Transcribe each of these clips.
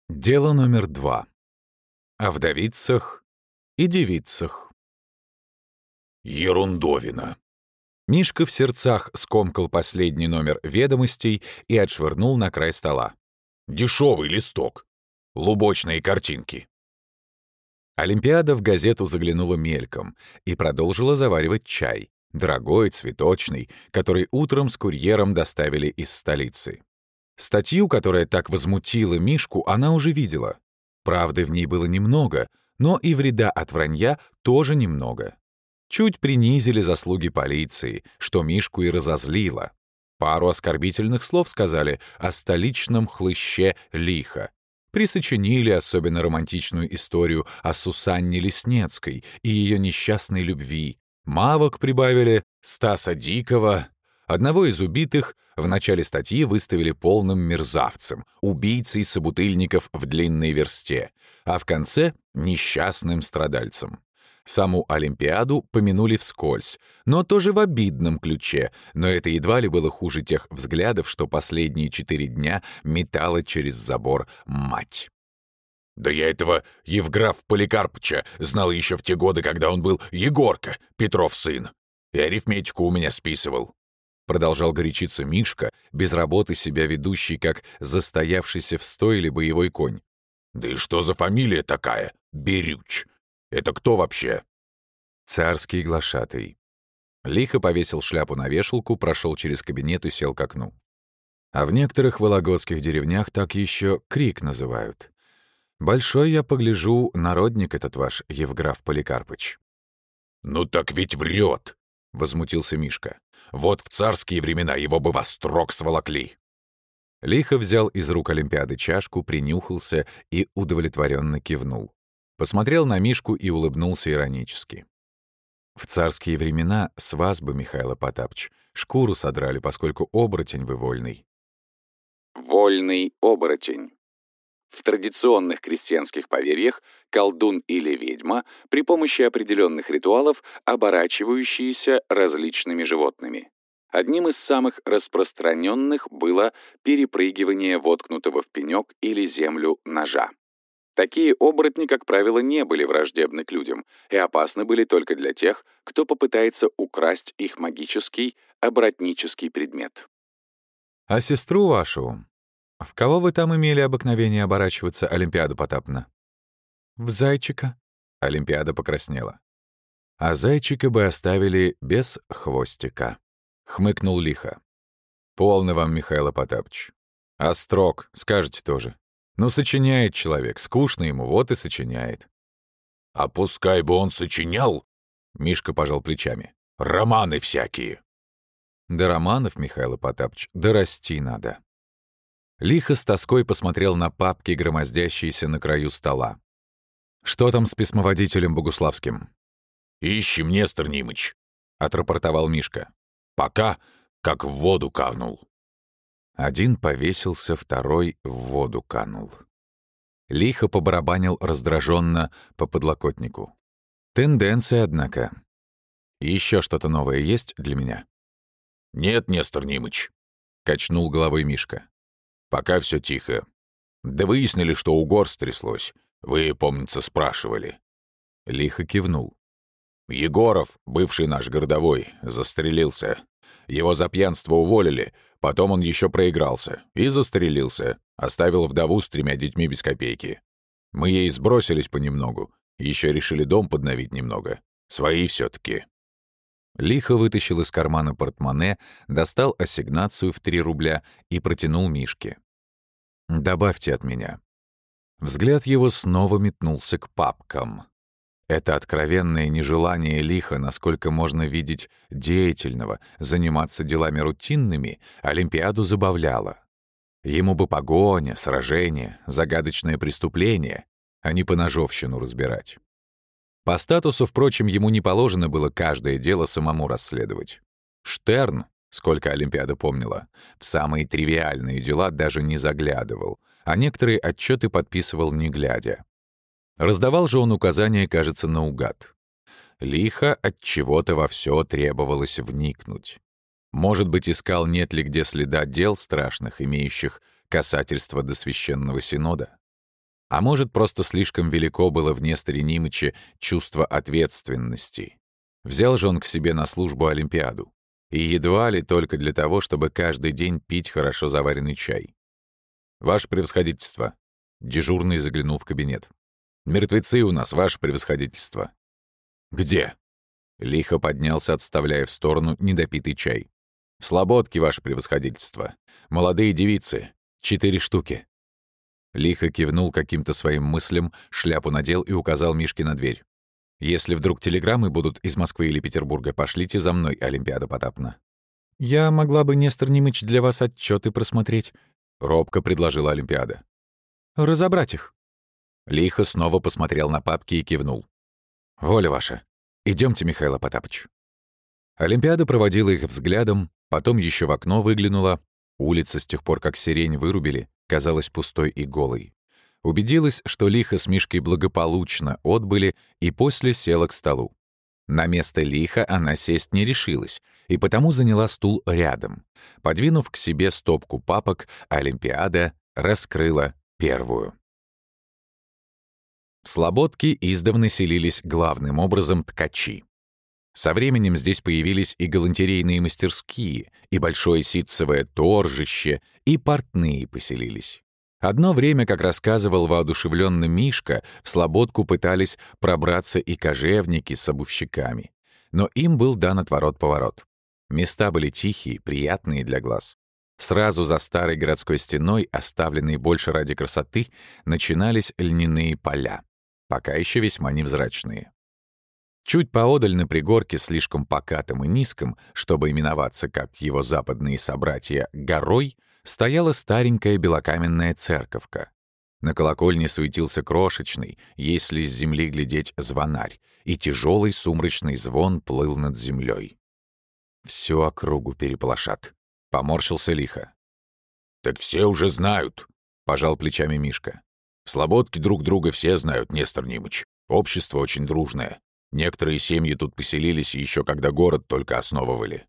Дело номер 2. О вдовицах и девицах. Ерундовина. Мишка в сердцах скомкал последний номер «Ведомостей» и отшвырнул на край стола. Дешевый листок. Лубочные картинки. Олимпиада в газету заглянула мельком и продолжила заваривать чай, дорогой, цветочный, который утром с курьером доставили из столицы. Статью, которая так возмутила Мишку, она уже видела. Правды в ней было немного, но и вреда от вранья тоже немного. Чуть принизили заслуги полиции, что Мишку и разозлило. Пару оскорбительных слов сказали о столичном хлыще Лихо. Присочинили особенно романтичную историю о Сусанне Леснецкой и ее несчастной любви. Мавок прибавили Стаса Дикого. Одного из убитых в начале статьи выставили полным мерзавцем, убийцей собутыльников в длинной версте, а в конце — несчастным страдальцем. Саму Олимпиаду помянули вскользь, но тоже в обидном ключе, но это едва ли было хуже тех взглядов, что последние 4 дня метала через забор мать. Да я этого Евграфа Поликарпыча знал еще в те годы, когда он был Егорка, Петров сын, и арифметику у меня списывал. Продолжал горячиться Мишка, без работы себя ведущий, как застоявшийся в стойле боевой конь. Да и что за фамилия такая? Берюч. Это кто вообще? Царский глашатый. Лихо повесил шляпу на вешалку, прошел через кабинет и сел к окну. А в некоторых вологодских деревнях так еще крик называют. Большой, я погляжу, народник этот ваш Евграф Поликарпыч. Ну так ведь врет, возмутился Мишка. Вот в царские времена его бы во строк сволокли. Лихо взял из рук Олимпиады чашку, принюхался и удовлетворенно кивнул. Посмотрел на Мишку и улыбнулся иронически. В царские времена с вас бы, Михаил Потапыч, шкуру содрали, поскольку оборотень вы вольный. Вольный оборотень. В традиционных крестьянских поверьях колдун или ведьма при помощи определенных ритуалов, оборачивающиеся различными животными. Одним из самых распространенных было перепрыгивание воткнутого в пенек или землю ножа. Такие оборотни, как правило, не были враждебны к людям и опасны были только для тех, кто попытается украсть их магический, оборотнический предмет. «А сестру вашу? В кого вы там имели обыкновение оборачиваться, Олимпиада Потапна?» «В зайчика», — Олимпиада покраснела. «А зайчика бы оставили без хвостика», — хмыкнул Лихо. «Полно вам, Михаил Потапыч. Острог, скажете тоже. Ну, сочиняет человек, скучно ему, вот и сочиняет». «А пускай бы он сочинял», — Мишка пожал плечами, — «романы всякие». «До романов, Михаил Потапыч, дорасти надо». Лихо с тоской посмотрел на папки, громоздящиеся на краю стола. «Что там с письмоводителем Богуславским?» «Ищем, Нестор Нимыч», — отрапортовал Мишка. «Пока как в воду канул». Один повесился, второй в воду канул. Лихо побарабанил раздраженно по подлокотнику. Тенденция, однако. Еще что-то новое есть для меня? «Нет, Нестор Нимыч», — качнул головой Мишка. «Пока все тихо. Да выяснили, что у гор стряслось. Вы, помнится, спрашивали». Лихо кивнул. «Егоров, бывший наш городовой, застрелился. Его за пьянство уволили, потом он еще проигрался и застрелился, оставил вдову с 3 детьми без копейки. Мы ей сбросились понемногу, еще решили дом подновить немного. Свои все-таки». Лихо вытащил из кармана портмоне, достал ассигнацию в 3 рубля и протянул Мишке. «Добавьте от меня». Взгляд его снова метнулся к папкам. Это откровенное нежелание Лиха, насколько можно видеть деятельного, заниматься делами рутинными, Олимпиаду забавляло. Ему бы погоня, сражение, загадочное преступление, а не поножовщину разбирать. По статусу, впрочем, ему не положено было каждое дело самому расследовать. Штерн, сколько Олимпиада помнила, в самые тривиальные дела даже не заглядывал, а некоторые отчеты подписывал не глядя. Раздавал же он указания, кажется, наугад. Лихо от чего-то во все требовалось вникнуть. Может быть, искал, нет ли где следа дел страшных, имеющих касательство до Священного Синода? А может, просто слишком велико было в Несторе Нимыче чувство ответственности. Взял же он к себе на службу Олимпиаду. И едва ли только для того, чтобы каждый день пить хорошо заваренный чай. «Ваше превосходительство!» Дежурный заглянул в кабинет. «Мертвецы у нас, ваше превосходительство!» «Где?» Лихо поднялся, отставляя в сторону недопитый чай. «В слободке, ваше превосходительство. Молодые девицы. 4 штуки». Лихо кивнул каким-то своим мыслям, шляпу надел и указал Мишке на дверь. «Если вдруг телеграммы будут из Москвы или Петербурга, пошлите за мной, Олимпиада Потапна». «Я могла бы, Нестор Нимыч, для вас отчеты просмотреть», — робко предложила Олимпиада. «Разобрать их». Лихо снова посмотрел на папки и кивнул. «Воля ваша. Идемте, Михаил Потапыч». Олимпиада проводила их взглядом, потом еще в окно выглянула. Улица, с тех пор, как сирень вырубили, казалась пустой и голой. Убедилась, что Лихо с Мишкой благополучно отбыли, и после села к столу. На место Лиха она сесть не решилась, и потому заняла стул рядом. Подвинув к себе стопку папок, Олимпиада раскрыла первую. В Слободке издавна селились главным образом ткачи. Со временем здесь появились и галантерейные мастерские, и большое ситцевое торжище, и портные поселились. Одно время, как рассказывал воодушевленно Мишка, в Слободку пытались пробраться и кожевники с обувщиками. Но им был дан отворот-поворот. Места были тихие, приятные для глаз. Сразу за старой городской стеной, оставленной больше ради красоты, начинались льняные поля, пока еще весьма невзрачные. Чуть поодаль на пригорке, слишком покатом и низком, чтобы именоваться, как его западные собратья, горой, стояла старенькая белокаменная церковка. На колокольне суетился крошечный, если с земли глядеть, звонарь, и тяжелый сумрачный звон плыл над землей. «Всю округу переполошат», — поморщился Лихо. «Так все уже знают», — пожал плечами Мишка. «В Слободке друг друга все знают, Нестор Нимыч. Общество очень дружное. Некоторые семьи тут поселились еще когда город только основывали».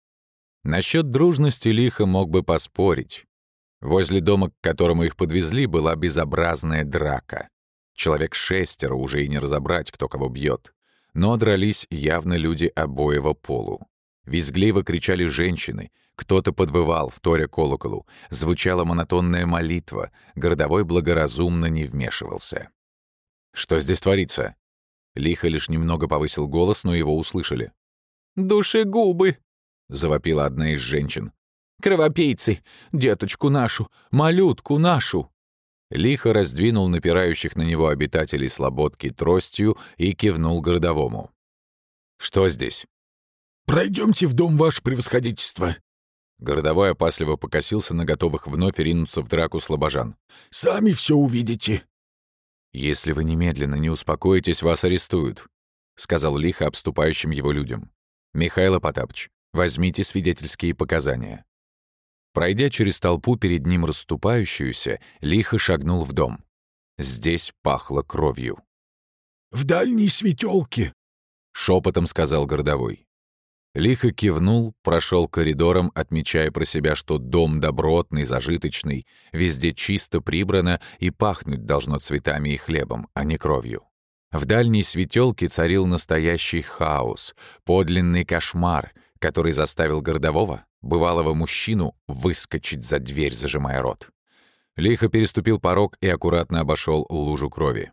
Насчет дружности Лихо мог бы поспорить. Возле дома, к которому их подвезли, была безобразная драка. Человек 6 уже и не разобрать, кто кого бьет. Но дрались явно люди обоего полу. Визгливо кричали женщины, кто-то подвывал, вторя колоколу, звучала монотонная молитва, городовой благоразумно не вмешивался. «Что здесь творится?» Лихо лишь немного повысил голос, но его услышали. «Душегубы!» — завопила одна из женщин. «Кровопийцы! Деточку нашу! Малютку нашу!» Лихо раздвинул напирающих на него обитателей Слободки тростью и кивнул городовому. «Что здесь?» «Пройдемте в дом, ваше превосходительство». Городовой опасливо покосился на готовых вновь ринуться в драку слобожан. «Сами все увидите». «Если вы немедленно не успокоитесь, вас арестуют», — сказал Лихо обступающим его людям. «Михаил Потапыч, возьмите свидетельские показания». Пройдя через толпу перед ним расступающуюся, Лихо шагнул в дом. Здесь пахло кровью. «В дальней светелке», — шепотом сказал городовой. Лихо кивнул, прошел коридором, отмечая про себя, что дом добротный, зажиточный, везде чисто прибрано и пахнуть должно цветами и хлебом, а не кровью. В дальней светелке царил настоящий хаос, подлинный кошмар, который заставил городового, бывалого мужчину, выскочить за дверь, зажимая рот. Лихо переступил порог и аккуратно обошел лужу крови.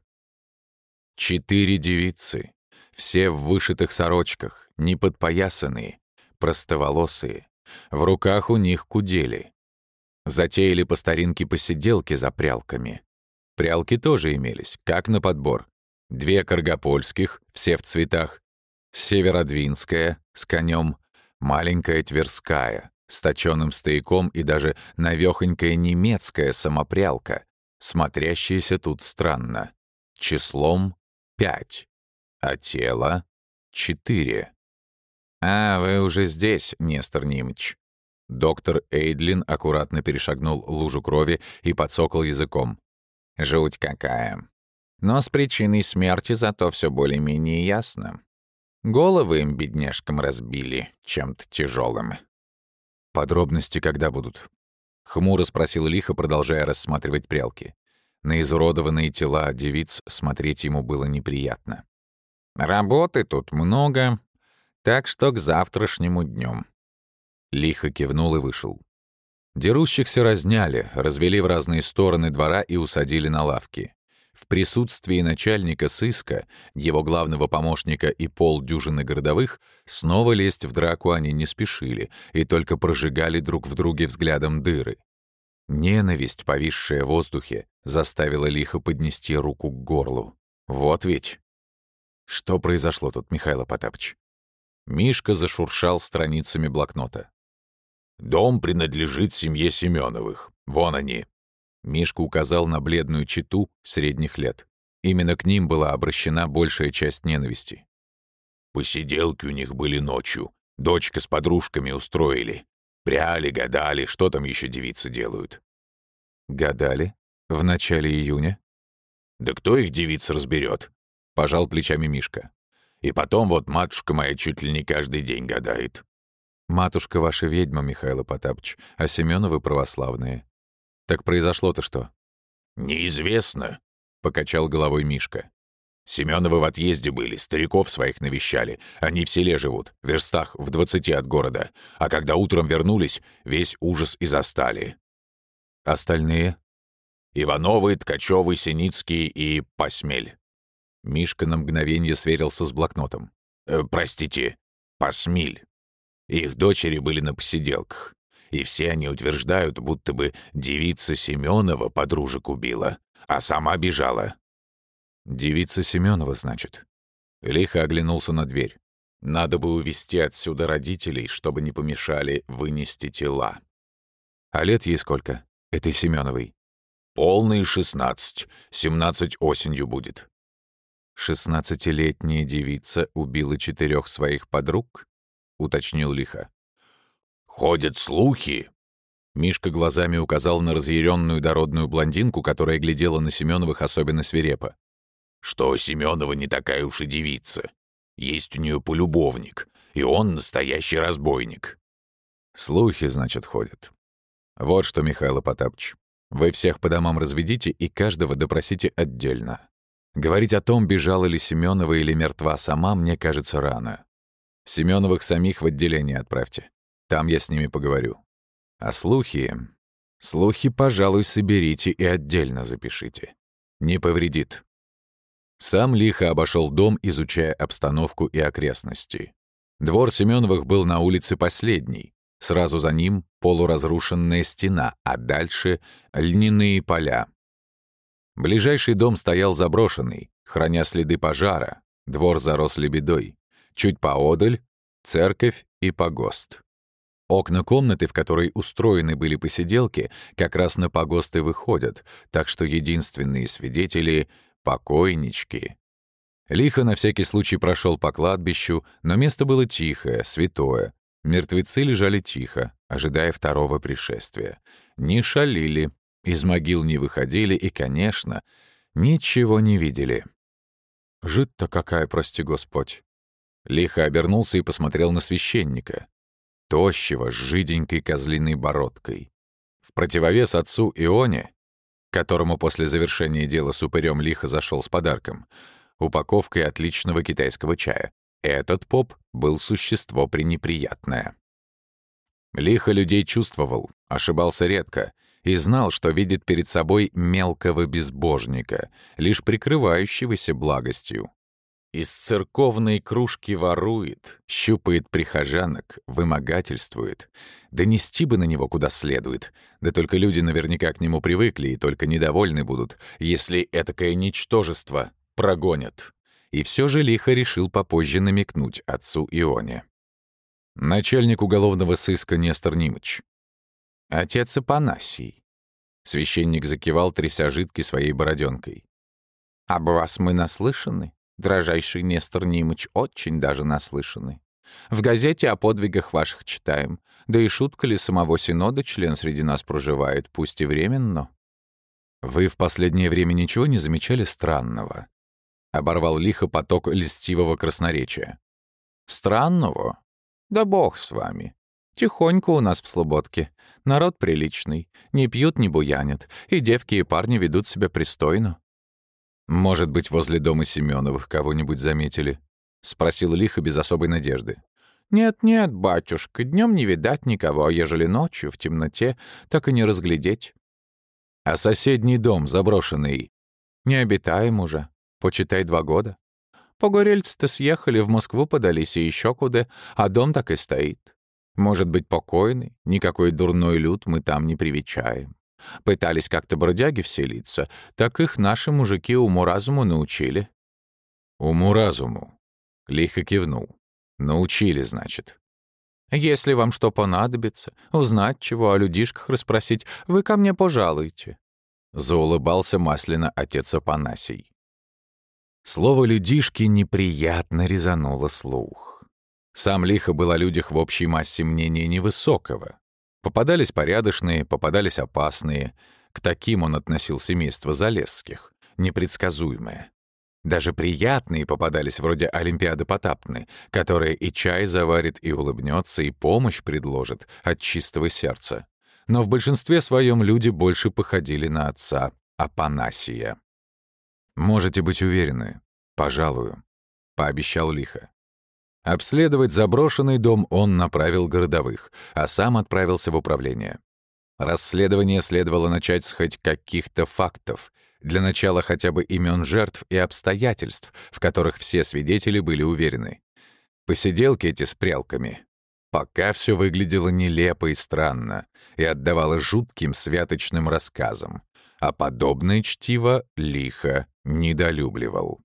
4 девицы, все в вышитых сорочках, неподпоясанные, простоволосые. В руках у них кудели. Затеяли по старинке посиделки за прялками. Прялки тоже имелись, как на подбор. 2 каргопольских, все в цветах, северодвинская с конем, маленькая тверская с точёным стояком и даже навёхонькая немецкая самопрялка, смотрящаяся тут странно, числом 5, а тело 4. «А, вы уже здесь, Нестор Нимыч». Доктор Эйдлин аккуратно перешагнул лужу крови и подсокал языком. «Жуть какая. Но с причиной смерти зато всё более-менее ясно. Головы им, бедняжкам, разбили чем-то тяжелым. «Подробности когда будут?» — хмуро спросил Лихо, продолжая рассматривать прялки. На изуродованные тела девиц смотреть ему было неприятно. «Работы тут много, так что к завтрашнему дню». Лихо кивнул и вышел. Дерущихся разняли, развели в разные стороны двора и усадили на лавки. В присутствии начальника сыска, его главного помощника и полдюжины городовых, снова лезть в драку они не спешили и только прожигали друг в друге взглядом дыры. Ненависть, повисшая в воздухе, заставила лихо поднести руку к горлу. Вот ведь! Что произошло тут, Михаил Потапыч? Мишка зашуршал страницами блокнота. «Дом принадлежит семье Семеновых. Вон они». Мишка указал на бледную чету средних лет. Именно к ним была обращена большая часть ненависти. Посиделки у них были ночью. Дочка с подружками устроили. Пряли, гадали, что там еще девицы делают. Гадали? В начале июня? Да кто их девиц разберет? Пожал плечами Мишка. И потом вот матушка моя чуть ли не каждый день гадает. Матушка ваша ведьма, Михаил Потапыч, а Семеновы православные. Так произошло-то что? Неизвестно, покачал головой Мишка. Семеновы в отъезде были, стариков своих навещали. Они в селе живут, в верстах в 20 от города. А когда утром вернулись, весь ужас и застали. Остальные? Ивановы, Ткачёвы, Синицкие и Посмель. Мишка на мгновенье сверился с блокнотом. Простите, Посмиль. Их дочери были на посиделках. И все они утверждают, будто бы девица Семенова подружек убила, а сама бежала. Девица Семенова, значит. Лихо оглянулся на дверь. Надо бы увезти отсюда родителей, чтобы не помешали вынести тела. А лет ей сколько, этой Семеновой? Полные 16, 17 осенью будет. 16-летняя девица убила 4 своих подруг? Уточнил лихо. Ходят слухи. Мишка глазами указал на разъяренную дородную блондинку, которая глядела на Семеновых особенно свирепо. Что Семенова не такая уж и девица. Есть у нее полюбовник, и он настоящий разбойник. Слухи, значит, ходят. Вот что, Михаил Потапыч, вы всех по домам разведите и каждого допросите отдельно. Говорить о том, бежала ли Семенова или мертва сама, мне кажется, рано. Семеновых самих в отделение отправьте. Там я с ними поговорю. А слухи, пожалуй, соберите и отдельно запишите. Не повредит. Сам лихо обошел дом, изучая обстановку и окрестности. Двор Семеновых был на улице последний. Сразу за ним полуразрушенная стена, а дальше — льняные поля. Ближайший дом стоял заброшенный, храня следы пожара. Двор зарос лебедой. Чуть поодаль — церковь и погост. Окна комнаты, в которой устроены были посиделки, как раз на погост и выходят, так что единственные свидетели — покойнички. Лихо на всякий случай прошел по кладбищу, но место было тихое, святое. Мертвецы лежали тихо, ожидая второго пришествия. Не шалили, из могил не выходили и, конечно, ничего не видели. Жить-то какая, прости Господь. Лихо обернулся и посмотрел на священника. Тощего, с жиденькой козлиной бородкой. В противовес отцу Ионе, которому после завершения дела с упырем лихо зашел с подарком, упаковкой отличного китайского чая, этот поп был существо пренеприятное. Лихо людей чувствовал, ошибался редко и знал, что видит перед собой мелкого безбожника, лишь прикрывающегося благостью. Из церковной кружки ворует, щупает прихожанок, вымогательствует. Донести бы на него куда следует. Да только люди наверняка к нему привыкли и только недовольны будут, если этакое ничтожество прогонят. И все же лихо решил попозже намекнуть отцу Ионе. Начальник уголовного сыска Нестор Нимыч. Отец Апанасий. Священник закивал, тряся жидкой своей бороденкой. Об вас мы наслышаны. Дрожайший Нестор Нимыч, очень даже наслышаны. В газете о подвигах ваших читаем. Да и шутка ли самого Синода член среди нас проживает, пусть и временно. Вы в последнее время ничего не замечали странного? Оборвал лихо поток льстивого красноречия. Странного? Да бог с вами. Тихонько у нас в Слободке. Народ приличный. Не пьют, не буянят. И девки, и парни ведут себя пристойно. «Может быть, возле дома Семеновых кого-нибудь заметили?» — спросил лихо без особой надежды. «Нет-нет, батюшка, днем не видать никого, а ежели ночью, в темноте, так и не разглядеть. «А соседний дом, заброшенный?» Не обитаем уже. Почитай 2 года. Погорельцы-то съехали, в Москву подались и еще куда, а дом так и стоит. Может быть, покойный, никакой дурной люд мы там не привечаем. Пытались как-то бродяги вселиться, так их наши мужики уму-разуму научили». «Уму-разуму», — лихо кивнул. «Научили, значит». «Если вам что понадобится, узнать чего, о людишках расспросить, вы ко мне пожалуйте». Заулыбался масляно отец Афанасий. Слово «людишки» неприятно резануло слух. Сам лихо был о людях в общей массе мнения невысокого. Попадались порядочные, попадались опасные. К таким он относил семейство Залесских, непредсказуемое. Даже приятные попадались вроде Олимпиады Потапны, которая и чай заварит, и улыбнется, и помощь предложит от чистого сердца. Но в большинстве своем люди больше походили на отца Афанасия. «Можете быть уверены, пожалую», — пообещал лихо. Обследовать заброшенный дом он направил городовых, а сам отправился в управление. Расследование следовало начать с хоть каких-то фактов, для начала хотя бы имен жертв и обстоятельств, в которых все свидетели были уверены. Посиделки эти с прялками. Пока все выглядело нелепо и странно и отдавало жутким святочным рассказам, а подобное чтиво лихо недолюбливал.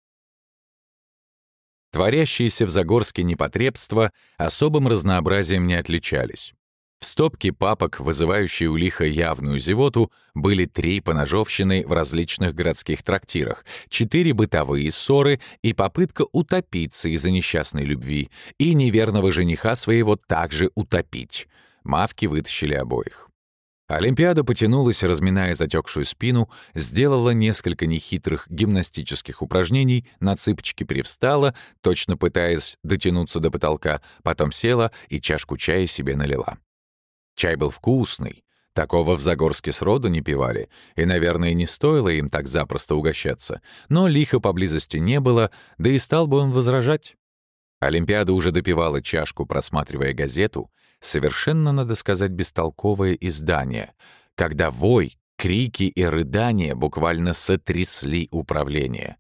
Творящиеся в Загорске непотребства особым разнообразием не отличались. В стопке папок, вызывающие у лиха явную зевоту, были 3 поножовщины в различных городских трактирах, 4 бытовые ссоры и попытка утопиться из-за несчастной любви, и неверного жениха своего также утопить. Мавки вытащили обоих. Олимпиада потянулась, разминая затекшую спину, сделала несколько нехитрых гимнастических упражнений, на цыпочки привстала, точно пытаясь дотянуться до потолка, потом села и чашку чая себе налила. Чай был вкусный, такого в Загорске сроду не пивали, и, наверное, не стоило им так запросто угощаться, но лиха поблизости не было, да и стал бы он возражать. Олимпиада уже допивала чашку, просматривая газету, совершенно, надо сказать, бестолковое издание, когда вой, крики и рыдания буквально сотрясли управление.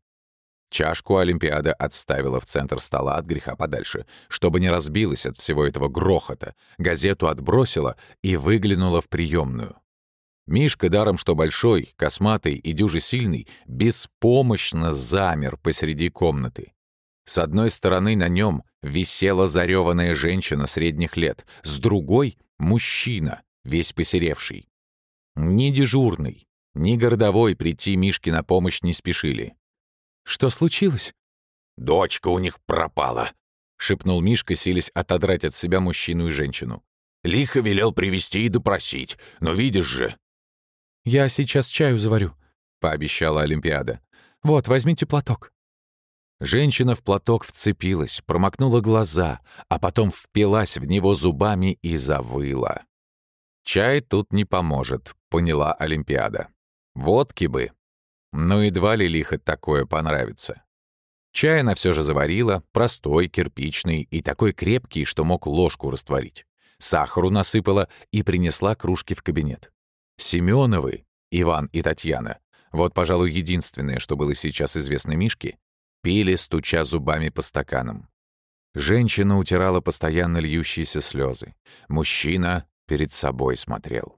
Чашку Олимпиада отставила в центр стола от греха подальше, чтобы не разбилась от всего этого грохота, газету отбросила и выглянула в приемную. Мишка, даром что большой, косматый и дюже сильный, беспомощно замер посреди комнаты. С одной стороны на нем висела зареванная женщина средних лет, с другой — мужчина, весь посеревший. Ни дежурный, ни городовой прийти Мишке на помощь не спешили. «Что случилось?» «Дочка у них пропала», — шепнул Мишка, силясь отодрать от себя мужчину и женщину. «Лихо велел привести и допросить, но видишь же...» «Я сейчас чаю заварю», — пообещала Олимпиада. «Вот, возьмите платок». Женщина в платок вцепилась, промокнула глаза, а потом впилась в него зубами и завыла. «Чай тут не поможет», — поняла Олимпиада. «Водки бы». Но едва ли лихо такое понравится. Чай она все же заварила, простой, кирпичный и такой крепкий, что мог ложку растворить. Сахару насыпала и принесла кружки в кабинет. Семеновы, Иван и Татьяна, вот, пожалуй, единственное, что было сейчас известно Мишке, пили, стуча зубами по стаканам. Женщина утирала постоянно льющиеся слезы. Мужчина перед собой смотрел.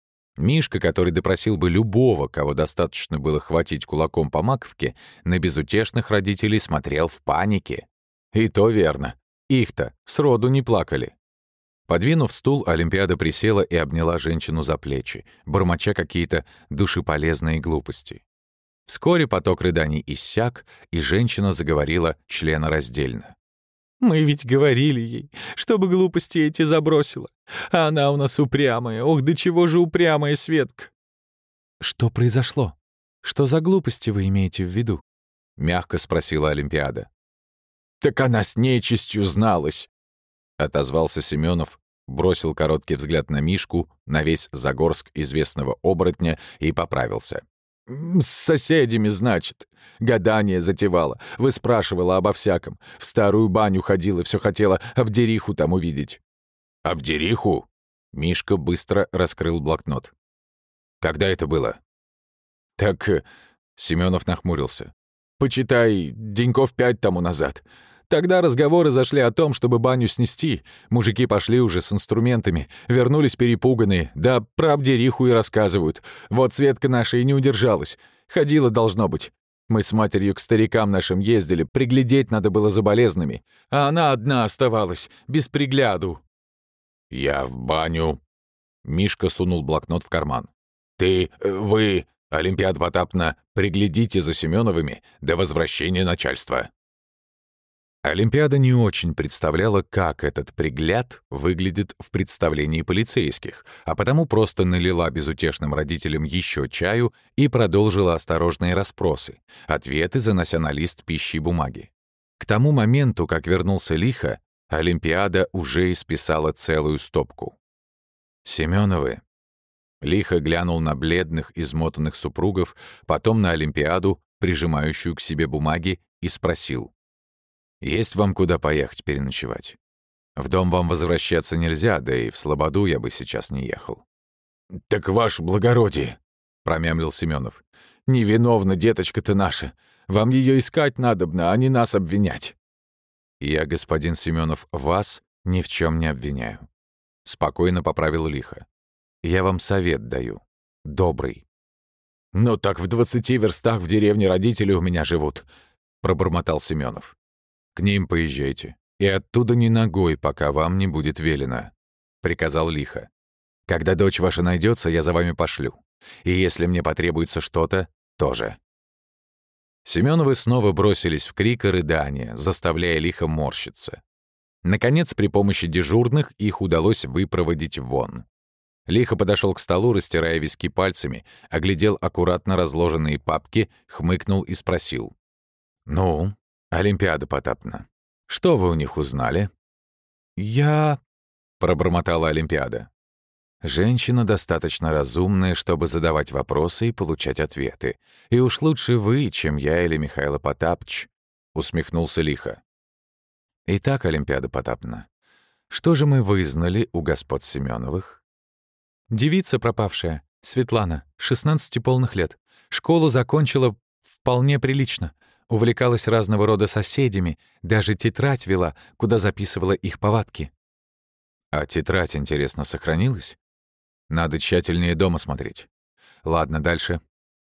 Мишка, который допросил бы любого, кого достаточно было хватить кулаком по маковке, на безутешных родителей смотрел в панике. И то верно. Их-то сроду не плакали. Подвинув стул, Олимпиада присела и обняла женщину за плечи, бормоча какие-то душеполезные глупости. Вскоре поток рыданий иссяк, и женщина заговорила членораздельно. «Мы ведь говорили ей, чтобы глупости эти забросила. А она у нас упрямая. Ох, до чего же упрямая, Светка!» «Что произошло? Что за глупости вы имеете в виду?» — мягко спросила Олимпиада. «Так она с нечистью зналась», — отозвался Семенов, бросил короткий взгляд на Мишку, на весь Загорск известного оборотня и поправился. «С соседями, значит. Гадание затевала. Выспрашивала обо всяком. В старую баню ходила, все хотела Абдериху там увидеть». «Абдериху?» Мишка быстро раскрыл блокнот. «Когда это было?» «Так...» — Семенов нахмурился. «Почитай, деньков 5 тому назад. Тогда разговоры зашли о том, чтобы баню снести. Мужики пошли уже с инструментами, вернулись перепуганные. Да про Абдериху и рассказывают. Вот Светка наша и не удержалась. Ходила, должно быть. Мы с матерью к старикам нашим ездили, приглядеть надо было за болезными. А она одна оставалась, без пригляду». «Я в баню». Мишка сунул блокнот в карман. Вы, Олимпиада Потапна, приглядите за Семеновыми до возвращения начальства». Олимпиада не очень представляла, как этот пригляд выглядит в представлении полицейских, а потому просто налила безутешным родителям еще чаю и продолжила осторожные расспросы, ответы занося на лист пищи и бумаги. К тому моменту, как вернулся Лиха, Олимпиада уже исписала целую стопку. «Семеновы». Лиха глянул на бледных, измотанных супругов, потом на Олимпиаду, прижимающую к себе бумаги, и спросил. «Есть вам куда поехать переночевать? В дом вам возвращаться нельзя, да и в Слободу я бы сейчас не ехал». «Так, ваше благородие», — промямлил Семенов, — «невиновна деточка-то наша. Вам ее искать надобно, а не нас обвинять». «Я, господин Семенов, вас ни в чем не обвиняю», — спокойно поправил Лиха. «Я вам совет даю. Добрый». «Ну так в 20 верстах в деревне родители у меня живут», — пробормотал Семенов. «К ним поезжайте. И оттуда ни ногой, пока вам не будет велено», — приказал Лиха. «Когда дочь ваша найдется, я за вами пошлю. И если мне потребуется что-то, тоже». Семеновы снова бросились в крик и рыдание, заставляя Лиха морщиться. Наконец, при помощи дежурных их удалось выпроводить вон. Лиха подошел к столу, растирая виски пальцами, оглядел аккуратно разложенные папки, хмыкнул и спросил. «Ну, Олимпиада Потапна, что вы у них узнали?» «Я...» — пробормотала Олимпиада. «Женщина достаточно разумная, чтобы задавать вопросы и получать ответы. И уж лучше вы, чем я или Михаил Потапыч», — усмехнулся Лиха. «Итак, Олимпиада Потапна, что же мы вызнали у господ Семеновых?» «Девица пропавшая, Светлана, 16 полных лет. Школу закончила вполне прилично. Увлекалась разного рода соседями, даже тетрадь вела, куда записывала их повадки». «А тетрадь, интересно, сохранилась? Надо тщательнее дома смотреть. Ладно, дальше».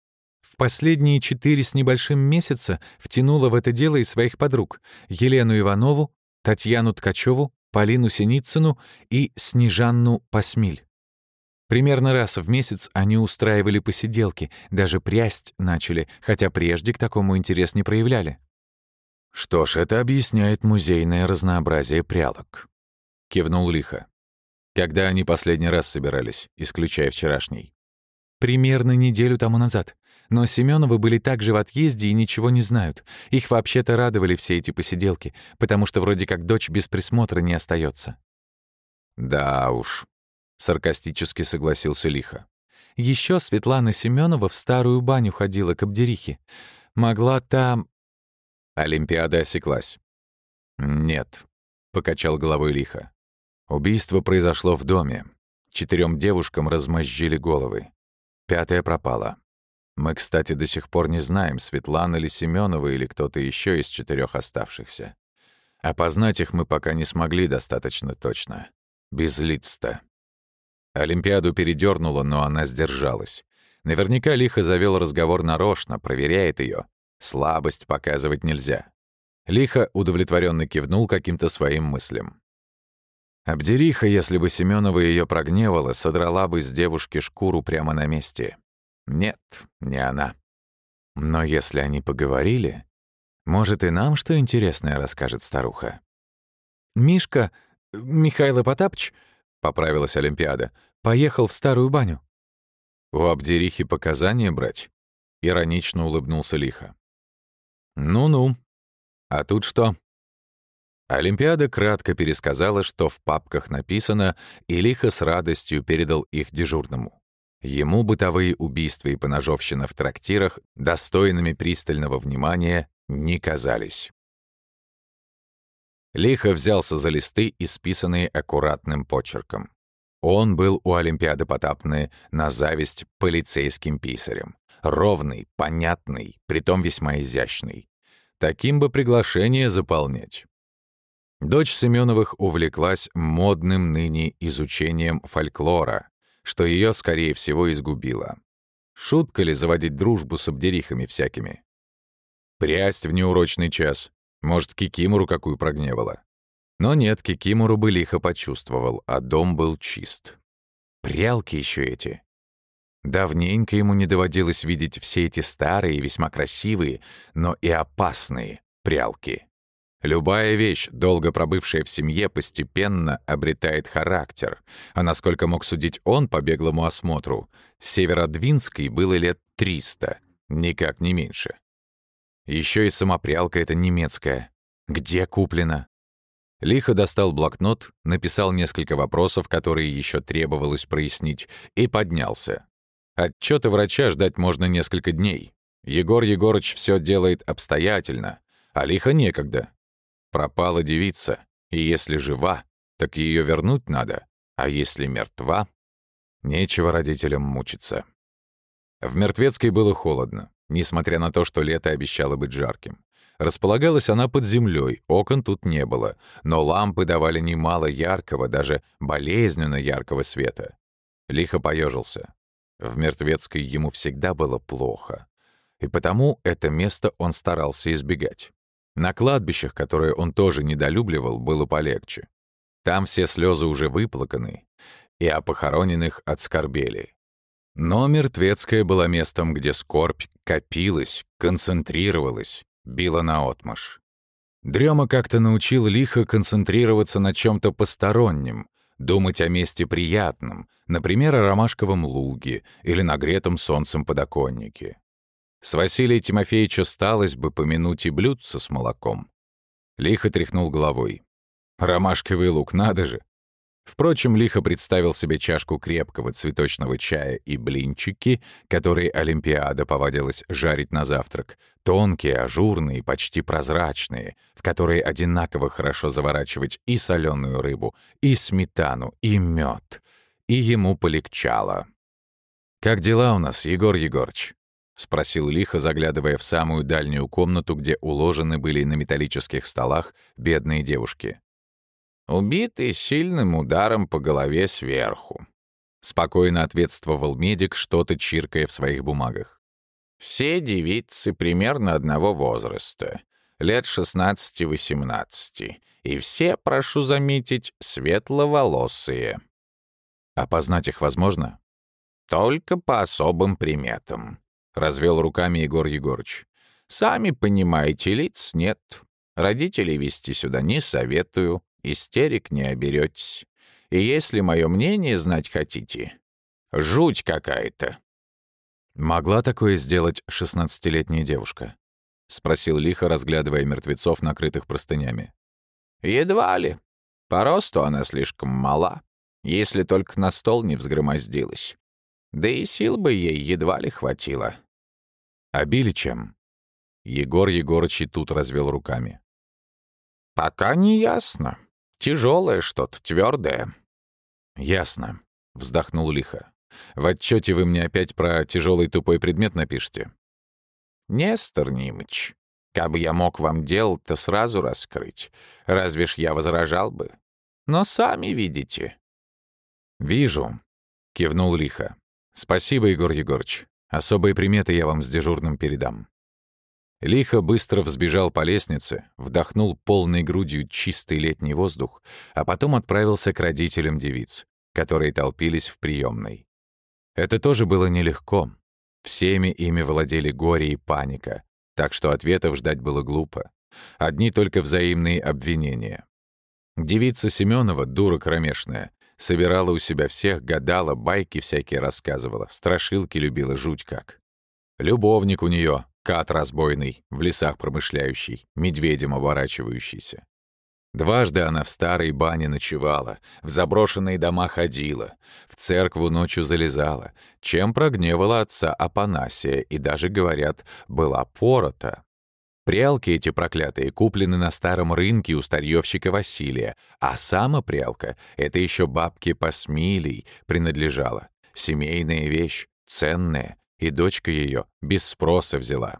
В последние 4 с небольшим месяца втянула в это дело и своих подруг — Елену Иванову, Татьяну Ткачеву, Полину Синицыну и Снежанну Пасмиль. Примерно раз в месяц они устраивали посиделки, даже прясть начали, хотя прежде к такому интерес не проявляли. «Что ж, это объясняет музейное разнообразие прялок», — кивнул Лиха. «Когда они последний раз собирались, исключая вчерашний?» «Примерно неделю тому назад. Но Семеновы были также в отъезде и ничего не знают. Их вообще-то радовали все эти посиделки, потому что вроде как дочь без присмотра не остается». «Да уж», — саркастически согласился Лиха. Еще Светлана Семенова в старую баню ходила к Абдерихе. Могла там...» Олимпиада осеклась. «Нет», — покачал головой Лиха. «Убийство произошло в доме. 4 девушкам размозжили головы. 5-я пропала. Мы, кстати, до сих пор не знаем, Светлана ли Семенова или кто-то еще из 4 оставшихся. Опознать их мы пока не смогли достаточно точно. Без лиц-то». Олимпиаду передернула, но она сдержалась. Наверняка Лиха завел разговор нарочно, проверяет ее. Слабость показывать нельзя. Лиха удовлетворенно кивнул каким-то своим мыслям. Абдериха, если бы Семенова ее прогневала, содрала бы с девушки шкуру прямо на месте. Нет, не она. Но если они поговорили, может, и нам что интересное расскажет старуха. «Мишка, Михаил Потапыч», — поправилась Олимпиада, — «поехал в старую баню». «У Абдерихи показания брать?» — иронично улыбнулся Лиха. «Ну-ну. А тут что?» Олимпиада кратко пересказала, что в папках написано, и лихо с радостью передал их дежурному. Ему бытовые убийства и поножовщина в трактирах достойными пристального внимания не казались. Лихо взялся за листы, исписанные аккуратным почерком. Он был у Олимпиады Потапны на зависть полицейским писарем. Ровный, понятный, притом весьма изящный. Таким бы приглашение заполнять. Дочь Семеновых увлеклась модным ныне изучением фольклора, что ее, скорее всего, изгубило. Шутка ли заводить дружбу с обдерихами всякими? Прясть в неурочный час. Может, Кикимору какую прогневала. Но нет, Кикимору бы лихо почувствовал, а дом был чист. Прялки еще эти. Давненько ему не доводилось видеть все эти старые, весьма красивые, но и опасные прялки. Любая вещь, долго пробывшая в семье, постепенно обретает характер, а насколько мог судить он по беглому осмотру, Северодвинской было лет 300, никак не меньше. Еще и самопрялка эта немецкая. Где куплена? Лихо достал блокнот, написал несколько вопросов, которые еще требовалось прояснить, и поднялся. Отчета врача ждать можно несколько дней. Егор Егорыч все делает обстоятельно, а лихо некогда. Пропала девица, и если жива, так ее вернуть надо, а если мертва, нечего родителям мучиться. В Мертвецкой было холодно, несмотря на то, что лето обещало быть жарким. Располагалась она под землей, окон тут не было, но лампы давали немало яркого, даже болезненно яркого света. Лихо поежился. В Мертвецкой ему всегда было плохо, и потому это место он старался избегать. На кладбищах, которые он тоже недолюбливал, было полегче. Там все слезы уже выплаканы, и о похороненных отскорбели. Но Мертвецкая была местом, где скорбь копилась, концентрировалась, била наотмашь. Дрема как-то научил лихо концентрироваться на чем-то постороннем, думать о месте приятном, например, о ромашковом луге или нагретом солнцем подоконнике. С Василия Тимофеевича сталось бы помянуть и блюдце с молоком. Лихо тряхнул головой. Ромашковый луг, надо же! Впрочем, лихо представил себе чашку крепкого цветочного чая и блинчики, которые Олимпиада повадилась жарить на завтрак, тонкие, ажурные, почти прозрачные, в которые одинаково хорошо заворачивать и соленую рыбу, и сметану, и мед. И ему полегчало. «Как дела у нас, Егор Егорыч?» — спросил лихо, заглядывая в самую дальнюю комнату, где уложены были на металлических столах бедные девушки. «Убитый сильным ударом по голове сверху», — спокойно ответствовал медик, что-то чиркая в своих бумагах. «Все девицы примерно одного возраста, лет 16-18, и все, прошу заметить, светловолосые». «Опознать их возможно?» «Только по особым приметам», — развел руками Егор Егорыч. «Сами понимаете, лиц нет. Родителей везти сюда не советую. Истерик не оберетесь. И если мое мнение знать хотите, жуть какая-то». «Могла такое сделать 16-летняя девушка?» — спросил лихо, разглядывая мертвецов, накрытых простынями. «Едва ли. По росту она слишком мала, если только на стол не взгромоздилась. Да и сил бы ей едва ли хватило». «А били чем?» Егор Егорыч и тут развел руками. «Пока не ясно. Тяжелое что-то, твердое». «Ясно», — вздохнул лихо. «В отчете вы мне опять про тяжелый тупой предмет напишите?» «Нестор Нимыч, кабы я мог вам дело-то сразу раскрыть, разве ж я возражал бы? Но сами видите». «Вижу», — кивнул лихо. «Спасибо, Егор Егорыч. Особые приметы я вам с дежурным передам». Лихо быстро взбежал по лестнице, вдохнул полной грудью чистый летний воздух, а потом отправился к родителям девиц, которые толпились в приемной. Это тоже было нелегко. Всеми ими владели горе и паника, так что ответов ждать было глупо. Одни только взаимные обвинения. Девица Семенова, дура кромешная, собирала у себя всех, гадала, байки всякие рассказывала, страшилки любила жуть как. Любовник у нее, кат разбойный, в лесах промышляющий, медведем оборачивающийся. Дважды она в старой бане ночевала, в заброшенные дома ходила, в церкву ночью залезала, чем прогневала отца Апанасия и даже, говорят, была порота. Прялки эти проклятые куплены на старом рынке у старьёвщика Василия, а сама прялка — это еще бабке Посмилей принадлежала. Семейная вещь, ценная, и дочка ее без спроса взяла.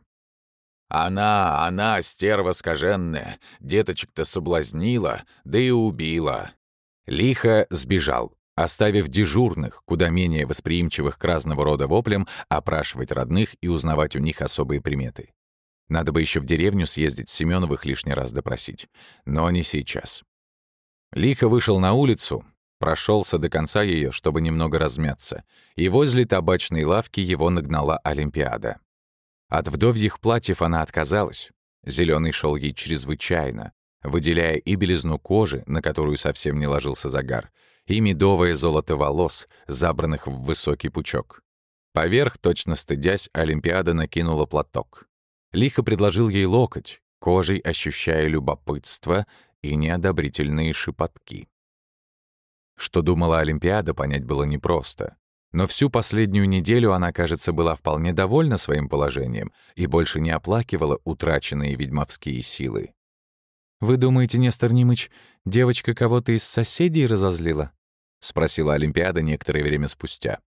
Она, стерва скаженная, деточек-то соблазнила, да и убила. Лихо сбежал, оставив дежурных, куда менее восприимчивых к разного рода воплям, опрашивать родных и узнавать у них особые приметы. Надо бы еще в деревню съездить, Семеновых лишний раз допросить. Но не сейчас. Лихо вышел на улицу, прошелся до конца ее, чтобы немного размяться, и возле табачной лавки его нагнала Олимпиада. От вдовьих платьев она отказалась. Зеленый шел ей чрезвычайно, выделяя и белизну кожи, на которую совсем не ложился загар, и медовое золото волос, забранных в высокий пучок. Поверх, точно стыдясь, Олимпиада накинула платок. Лихо предложил ей локоть, кожей ощущая любопытство и неодобрительные шепотки. Что думала Олимпиада, понять было непросто. Но всю последнюю неделю она, кажется, была вполне довольна своим положением и больше не оплакивала утраченные ведьмовские силы. «Вы думаете, Нестор Нимыч, девочка кого-то из соседей разозлила?» — спросила Олимпиада некоторое время спустя.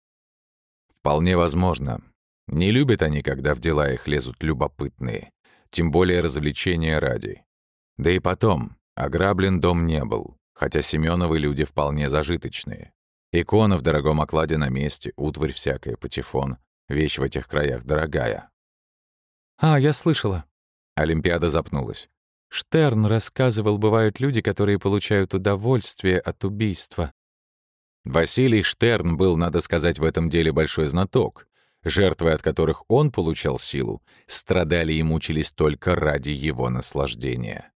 «Вполне возможно. Не любят они, когда в дела их лезут любопытные, тем более развлечения ради. Да и потом, ограблен дом не был, хотя Семеновы люди вполне зажиточные. Икона в дорогом окладе на месте, утварь всякая, патефон. Вещь в этих краях дорогая». «А, я слышала». Олимпиада запнулась. Штерн рассказывал, бывают люди, которые получают удовольствие от убийства. Василий Штерн был, надо сказать, в этом деле большой знаток. Жертвы, от которых он получал силу, страдали и мучились только ради его наслаждения.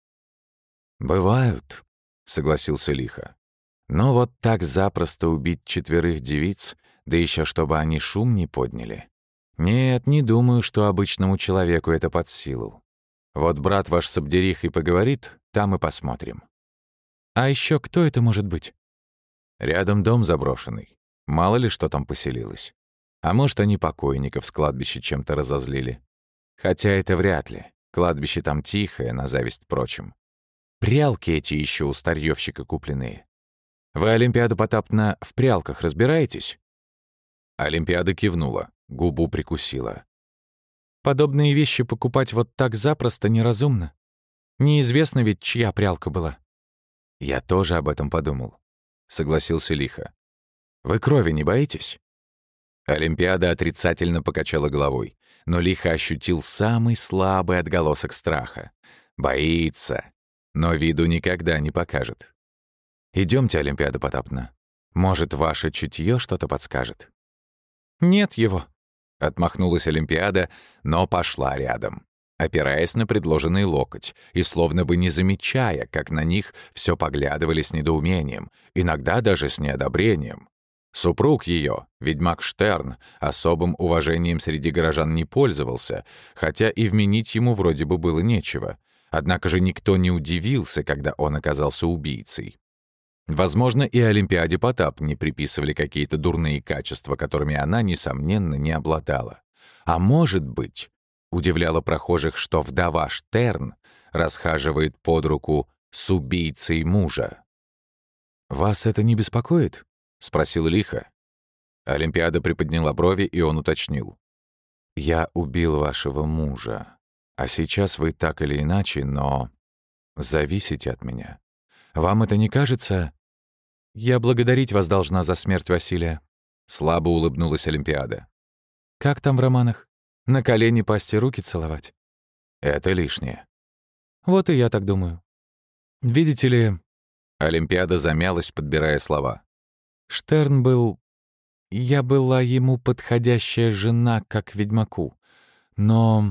«Бывают», — согласился Лихо. «Но вот так запросто убить 4 девиц, да еще чтобы они шум не подняли. Нет, не думаю, что обычному человеку это под силу. Вот брат ваш с Абдерихой поговорит, там и посмотрим». «А еще кто это может быть?» «Рядом дом заброшенный. Мало ли что там поселилось. А может, они покойников с кладбища чем-то разозлили. Хотя это вряд ли. Кладбище там тихое, на зависть прочим. Прялки эти еще у старьёвщика купленные. Вы, Олимпиада Потапна, в прялках разбираетесь?» Олимпиада кивнула, губу прикусила. «Подобные вещи покупать вот так запросто неразумно. Неизвестно ведь, чья прялка была». «Я тоже об этом подумал», — согласился Лихо. «Вы крови не боитесь?» Олимпиада отрицательно покачала головой, но Лихо ощутил самый слабый отголосок страха. Боится, но виду никогда не покажет. Идемте, Олимпиада Потапна. Может, ваше чутье что-то подскажет?» «Нет его», — отмахнулась Олимпиада, но пошла рядом, опираясь на предложенный локоть и словно бы не замечая, как на них все поглядывали с недоумением, иногда даже с неодобрением. Супруг ее, ведьмак Штерн, особым уважением среди горожан не пользовался, хотя и вменить ему вроде бы было нечего. Однако же никто не удивился, когда он оказался убийцей. Возможно, и Олимпиаде Потапне приписывали какие-то дурные качества, которыми она, несомненно, не обладала. А может быть, удивляло прохожих, что вдова Штерн расхаживает под руку с убийцей мужа. «Вас это не беспокоит?» — спросил Лихо. Олимпиада приподняла брови, и он уточнил. «Я убил вашего мужа, а сейчас вы так или иначе, но зависите от меня. Вам это не кажется...» «Я благодарить вас должна за смерть Василия», — слабо улыбнулась Олимпиада. «Как там в романах? На колени пасть и руки целовать?» «Это лишнее». «Вот и я так думаю. Видите ли...» Олимпиада замялась, подбирая слова. «Штерн был... Я была ему подходящая жена, как ведьмаку. Но...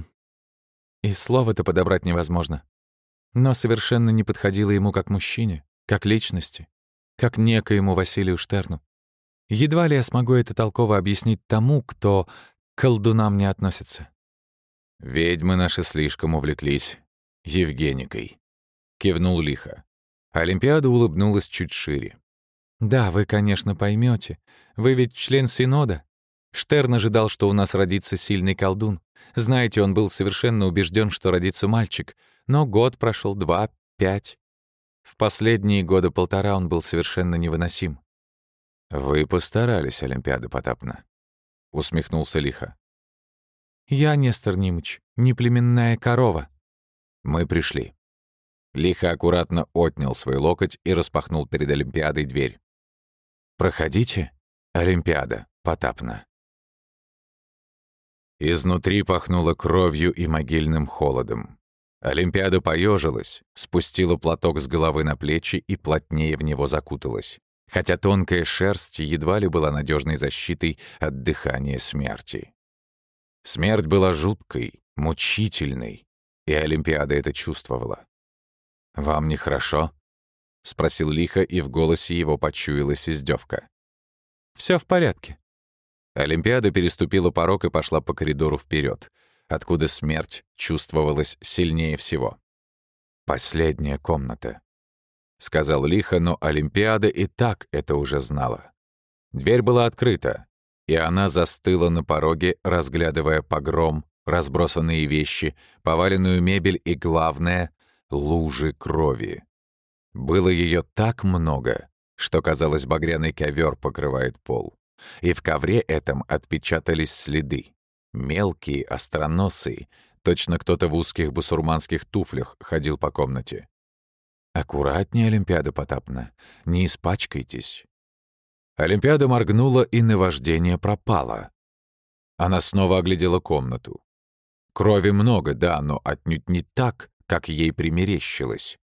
И слова-то подобрать невозможно. Но совершенно не подходила ему как мужчине, как личности, как некоему Василию Штерну. Едва ли я смогу это толково объяснить тому, кто к колдунам не относится». «Ведьмы наши слишком увлеклись Евгеникой», — кивнул Лихо. Олимпиада улыбнулась чуть шире. «Да, вы, конечно, поймете. Вы ведь член Синода. Штерн ожидал, что у нас родится сильный колдун. Знаете, он был совершенно убежден, что родится мальчик. Но год прошел, 2, 5. В последние года 1,5 он был совершенно невыносим». «Вы постарались, Олимпиада Потапна», — усмехнулся лихо. «Я, Нестор Нимыч, не племенная корова». «Мы пришли». Лихо аккуратно отнял свой локоть и распахнул перед Олимпиадой дверь. «Проходите, Олимпиада Потапна». Изнутри пахнуло кровью и могильным холодом. Олимпиада поежилась, спустила платок с головы на плечи и плотнее в него закуталась, хотя тонкая шерсть едва ли была надежной защитой от дыхания смерти. Смерть была жуткой, мучительной, и Олимпиада это чувствовала. «Вам нехорошо?» — спросил лихо, и в голосе его почуялась издевка. Все в порядке». Олимпиада переступила порог и пошла по коридору вперед, откуда смерть чувствовалась сильнее всего. «Последняя комната», — сказал лихо, но Олимпиада и так это уже знала. Дверь была открыта, и она застыла на пороге, разглядывая погром, разбросанные вещи, поваленную мебель и, главное, лужи крови. Было ее так много, что, казалось, багряный ковер покрывает пол. И в ковре этом отпечатались следы. Мелкие, остроносые. Точно кто-то в узких басурманских туфлях ходил по комнате. «Аккуратнее, Олимпиада Потапна, не испачкайтесь». Олимпиада моргнула, и наваждение пропало. Она снова оглядела комнату. Крови много, да, но отнюдь не так, как ей примерещилось.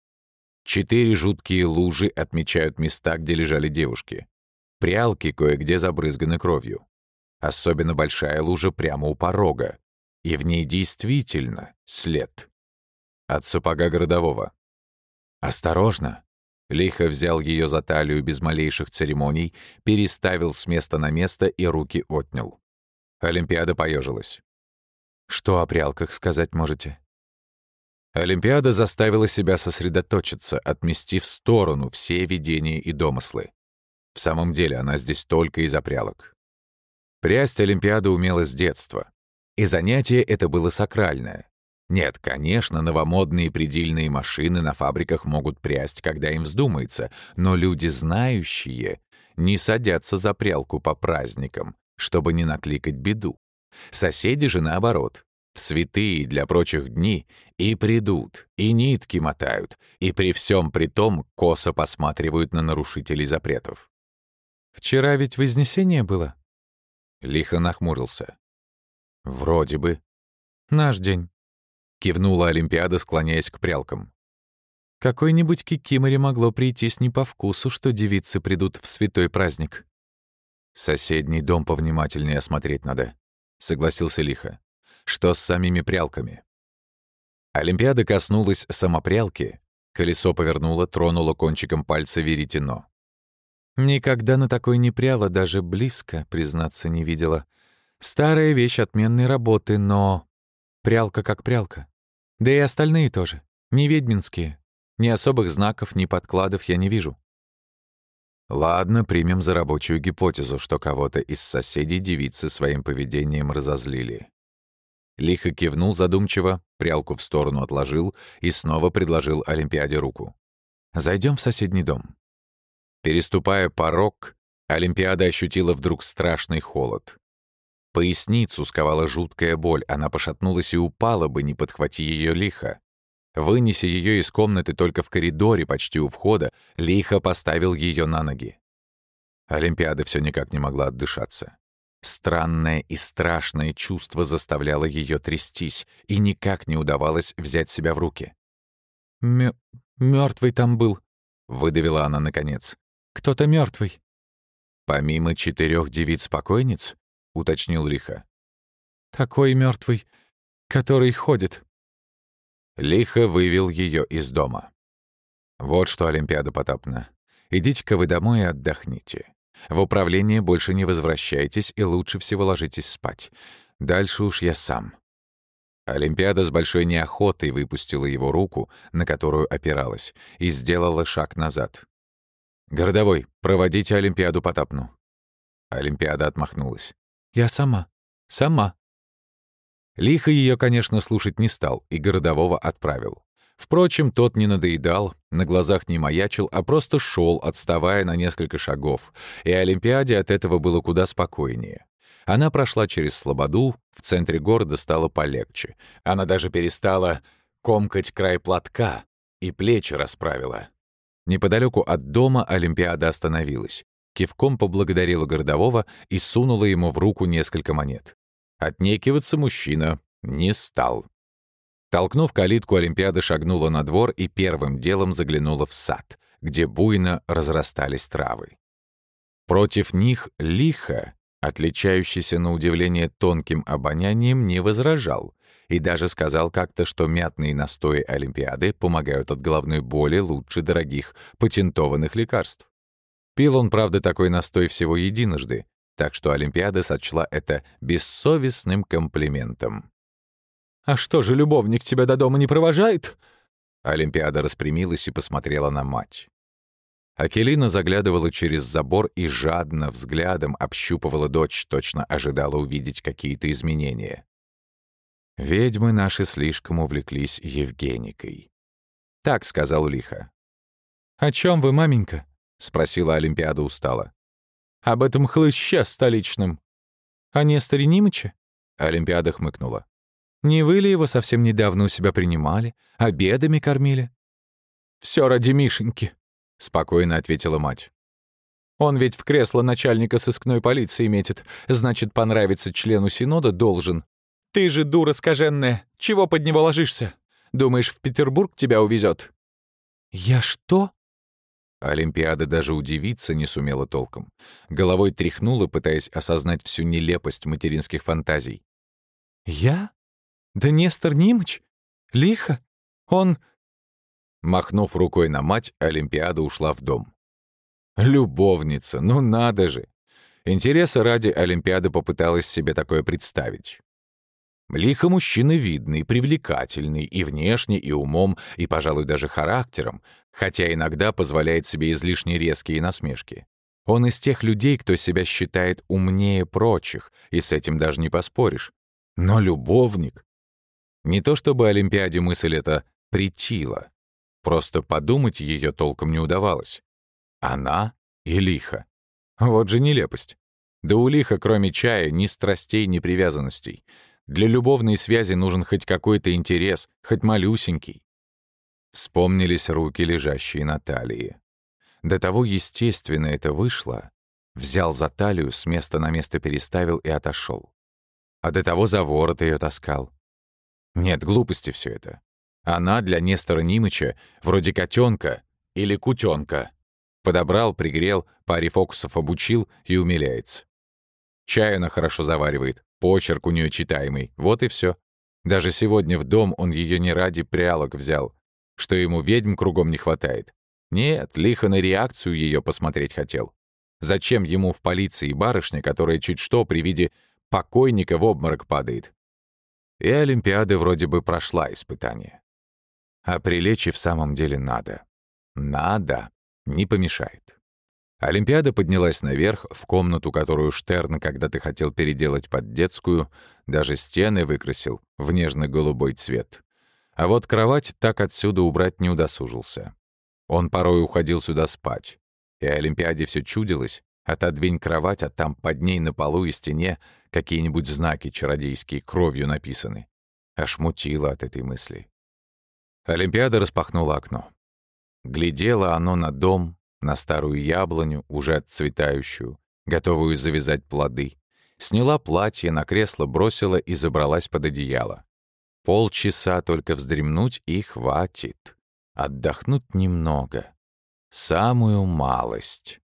4 жуткие лужи отмечают места, где лежали девушки. Прялки кое-где забрызганы кровью. Особенно большая лужа прямо у порога. И в ней действительно след. От сапога городового. «Осторожно!» Лихо взял ее за талию без малейших церемоний, переставил с места на место и руки отнял. Олимпиада поежилась. «Что о прялках сказать можете?» Олимпиада заставила себя сосредоточиться, отмести в сторону все видения и домыслы. В самом деле она здесь только из-за прялок. Прясть Олимпиада умела с детства. И занятие это было сакральное. Нет, конечно, новомодные предельные машины на фабриках могут прясть, когда им вздумается, но люди знающие не садятся за прялку по праздникам, чтобы не накликать беду. Соседи же, наоборот, в святые для прочих дни и придут, и нитки мотают, и при всем при том косо посматривают на нарушителей запретов. «Вчера ведь Вознесение было?» Лихо нахмурился. «Вроде бы». «Наш день», — кивнула Олимпиада, склоняясь к прялкам. «Какой-нибудь кикиморе могло прийтись не по вкусу, что девицы придут в святой праздник». «Соседний дом повнимательнее осмотреть надо», — согласился лихо. «Что с самими прялками?» Олимпиада коснулась самопрялки, колесо повернуло, тронуло кончиком пальца веретено. «Никогда на такой не пряла, даже близко, признаться, не видела. Старая вещь отменной работы, но прялка как прялка. Да и остальные тоже, не ведьминские. Ни особых знаков, ни подкладов я не вижу». Ладно, примем за рабочую гипотезу, что кого-то из соседей девицы своим поведением разозлили. Лихо кивнул задумчиво, прялку в сторону отложил и снова предложил Олимпиаде руку. «Зайдем в соседний дом». Переступая порог, Олимпиада ощутила вдруг страшный холод. Поясницу сковала жуткая боль, она пошатнулась и упала бы, не подхвати ее лихо. Вынеся ее из комнаты только в коридоре, почти у входа, лихо поставил ее на ноги. Олимпиада все никак не могла отдышаться. Странное и страшное чувство заставляло ее трястись, и никак не удавалось взять себя в руки. Мертвый там был», — выдавила она наконец. «Кто-то мертвый. «Помимо 4 девиц-покойниц?» — уточнил лихо. «Такой мертвый, который ходит». Лихо вывел ее из дома. «Вот что, Олимпиада Потапна, идите-ка вы домой и отдохните. В управление больше не возвращайтесь и лучше всего ложитесь спать. Дальше уж я сам». Олимпиада с большой неохотой выпустила его руку, на которую опиралась, и сделала шаг назад. «Городовой, проводите Олимпиаду Потапну». Олимпиада отмахнулась. «Я сама. Сама». Лихо ее, конечно, слушать не стал и городового отправил. Впрочем, тот не надоедал, на глазах не маячил, а просто шел, отставая на несколько шагов, и Олимпиаде от этого было куда спокойнее. Она прошла через слободу, в центре города стало полегче. Она даже перестала комкать край платка и плечи расправила. Неподалеку от дома Олимпиада остановилась, кивком поблагодарила городового и сунула ему в руку несколько монет. Отнекиваться мужчина не стал. Толкнув калитку, Олимпиада шагнула на двор и первым делом заглянула в сад, где буйно разрастались травы. Против них Лихо, отличающийся на удивление тонким обонянием, не возражал и даже сказал как-то, что мятные настои Олимпиады помогают от головной боли лучше дорогих патентованных лекарств. Пил он, правда, такой настой всего единожды, так что Олимпиада сочла это бессовестным комплиментом. «А что же, любовник тебя до дома не провожает?» Олимпиада распрямилась и посмотрела на мать. Акелина заглядывала через забор и жадно взглядом общупывала дочь, точно ожидала увидеть какие-то изменения. «Ведьмы наши слишком увлеклись Евгеникой», — так сказал Лихо. «О чем вы, маменька?» — спросила Олимпиада устало. «Об этом хлыще столичном». «О Несторе Нимыче?» — Олимпиада хмыкнула. «Не вы ли его совсем недавно у себя принимали, обедами кормили?» «Все ради Мишеньки», — спокойно ответила мать. «Он ведь в кресло начальника сыскной полиции метит, значит, понравиться члену Синода должен. Ты же, дура скаженная, чего под него ложишься? Думаешь, в Петербург тебя увезет?» «Я что?» Олимпиада даже удивиться не сумела толком. Головой тряхнула, пытаясь осознать всю нелепость материнских фантазий. «Я? Да Нестор Нимыч? Лихо? Он...» Махнув рукой на мать, Олимпиада ушла в дом. Любовница, ну надо же! Интереса ради Олимпиада попыталась себе такое представить. Лихо мужчина видный, привлекательный и внешне, и умом, и, пожалуй, даже характером, хотя иногда позволяет себе излишне резкие насмешки. Он из тех людей, кто себя считает умнее прочих, и с этим даже не поспоришь. Но любовник... Не то чтобы Олимпиаде мысль эта претила, просто подумать ее толком не удавалось. Она и Лихо. Вот же нелепость. Да у Лихо, кроме чая, ни страстей, ни привязанностей. Для любовной связи нужен хоть какой-то интерес, хоть малюсенький. Вспомнились руки, лежащие на талии. До того естественно это вышло. Взял за талию, с места на место переставил и отошел. А до того за ворот ее таскал. Нет, глупости все это. Она для Нестора Нимыча вроде котенка или кутенка. Подобрал, пригрел, паре фокусов обучил и умиляется. Чай она хорошо заваривает, почерк у нее читаемый, вот и все. Даже сегодня в дом он ее не ради прялок взял, что ему ведьм кругом не хватает. Нет, Лихо на реакцию ее посмотреть хотел. Зачем ему в полиции барышня, которая чуть что при виде покойника в обморок падает? И Олимпиада вроде бы прошла испытание. А прилечь и в самом деле надо. Надо. Не помешает. Олимпиада поднялась наверх, в комнату, которую Штерн когда-то хотел переделать под детскую, даже стены выкрасил в нежно-голубой цвет. А вот кровать так отсюда убрать не удосужился. Он порой уходил сюда спать. И Олимпиаде все чудилось: отодвинь кровать, а там под ней на полу и стене какие-нибудь знаки чародейские кровью написаны. Аж мутило от этой мысли. Олимпиада распахнула окно. Глядело оно на дом, на старую яблоню, уже отцветающую, готовую завязать плоды. Сняла платье, на кресло бросила и забралась под одеяло. Полчаса только вздремнуть и хватит. Отдохнуть немного. Самую малость.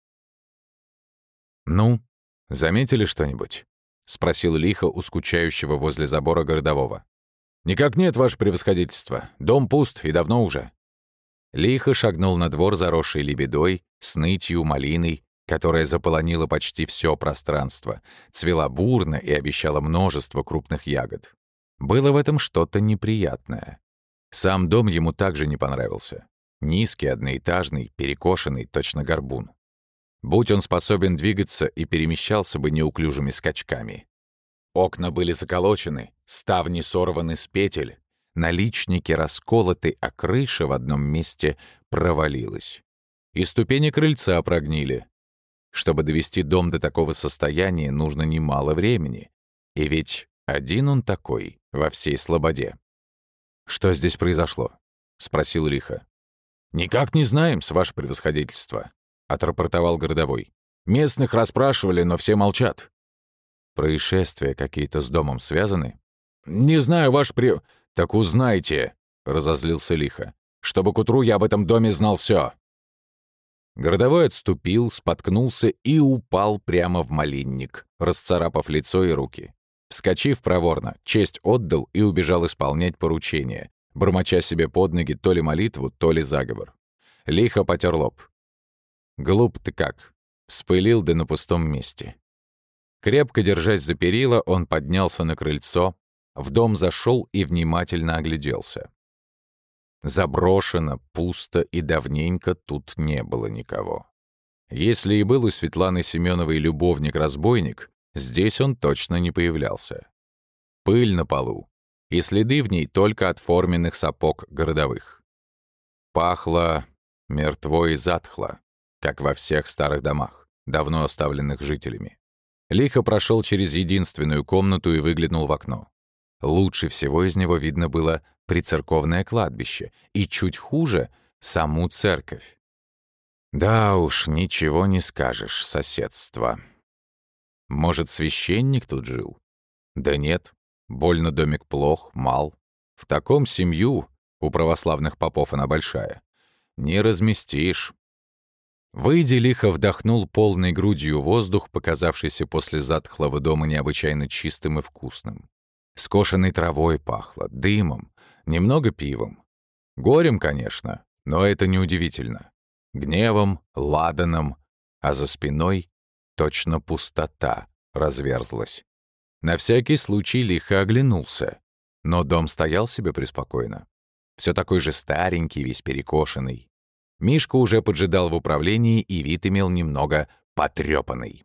«Ну, заметили что-нибудь?» — спросил Лихо у скучающего возле забора городового. «Никак нет, ваше превосходительство. Дом пуст и давно уже». Лихо шагнул на двор, заросший лебедой, с нытью, малиной, которая заполонила почти все пространство, цвела бурно и обещала множество крупных ягод. Было в этом что-то неприятное. Сам дом ему также не понравился. Низкий, одноэтажный, перекошенный, точно горбун. Будь он способен двигаться и перемещался бы неуклюжими скачками. Окна были заколочены, ставни сорваны с петель, наличники расколоты, а крыша в одном месте провалилась. И ступени крыльца прогнили. Чтобы довести дом до такого состояния, нужно немало времени. И ведь один он такой во всей слободе. «Что здесь произошло?» — спросил лихо. «Никак не знаем, ваше превосходительство», — отрапортовал городовой. «Местных расспрашивали, но все молчат». «Происшествия какие-то с домом связаны?» «Не знаю, «Так узнайте», — разозлился лихо, «чтобы к утру я об этом доме знал все». Городовой отступил, споткнулся и упал прямо в малинник, расцарапав лицо и руки. Вскочив проворно, честь отдал и убежал исполнять поручение, бормоча себе под ноги то ли молитву, то ли заговор. Лихо потер лоб. Глуп ты как. Вспылил да на пустом месте. Крепко держась за перила, он поднялся на крыльцо, в дом зашел и внимательно огляделся. Заброшено, пусто и давненько тут не было никого. Если и был у Светланы Семеновой любовник-разбойник, здесь он точно не появлялся. Пыль на полу, и следы в ней только от форменных сапог городовых. Пахло мертво и затхло, как во всех старых домах, давно оставленных жителями. Лихо прошел через единственную комнату и выглянул в окно. Лучше всего из него видно было прицерковное кладбище, и чуть хуже — саму церковь. Да уж, ничего не скажешь, соседство. Может, священник тут жил? Да нет, больно домик плох, мал. В таком семью, у православных попов она большая, не разместишь. Выйдя, лихо вдохнул полной грудью воздух, показавшийся после затхлого дома необычайно чистым и вкусным. Скошенной травой пахло, дымом, немного пивом. Горем, конечно, но это неудивительно. Гневом, ладаном, а за спиной точно пустота разверзлась. На всякий случай лихо оглянулся, но дом стоял себе преспокойно. Все такой же старенький, весь перекошенный. Мишка уже поджидал в управлении, и вид имел немного потрёпанный.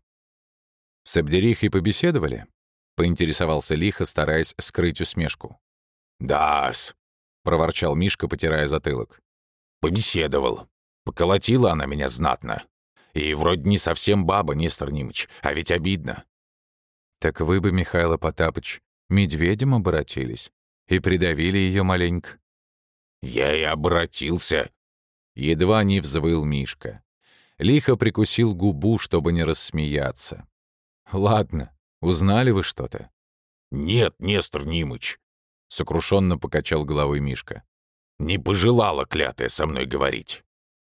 «С Абдерихой побеседовали?» — поинтересовался лихо, стараясь скрыть усмешку. «Да-с», — проворчал Мишка, потирая затылок. «Побеседовал. Поколотила она меня знатно. И вроде не совсем баба, Нестор Нимыч, а ведь обидно». «Так вы бы, Михаил Потапыч, медведем оборотились и придавили ее маленько». «Я и обратился», — едва не взвыл Мишка. Лихо прикусил губу, чтобы не рассмеяться. «Ладно, узнали вы что-то?» «Нет, Нестор Нимыч», — сокрушенно покачал головой Мишка. «Не пожелала клятая со мной говорить».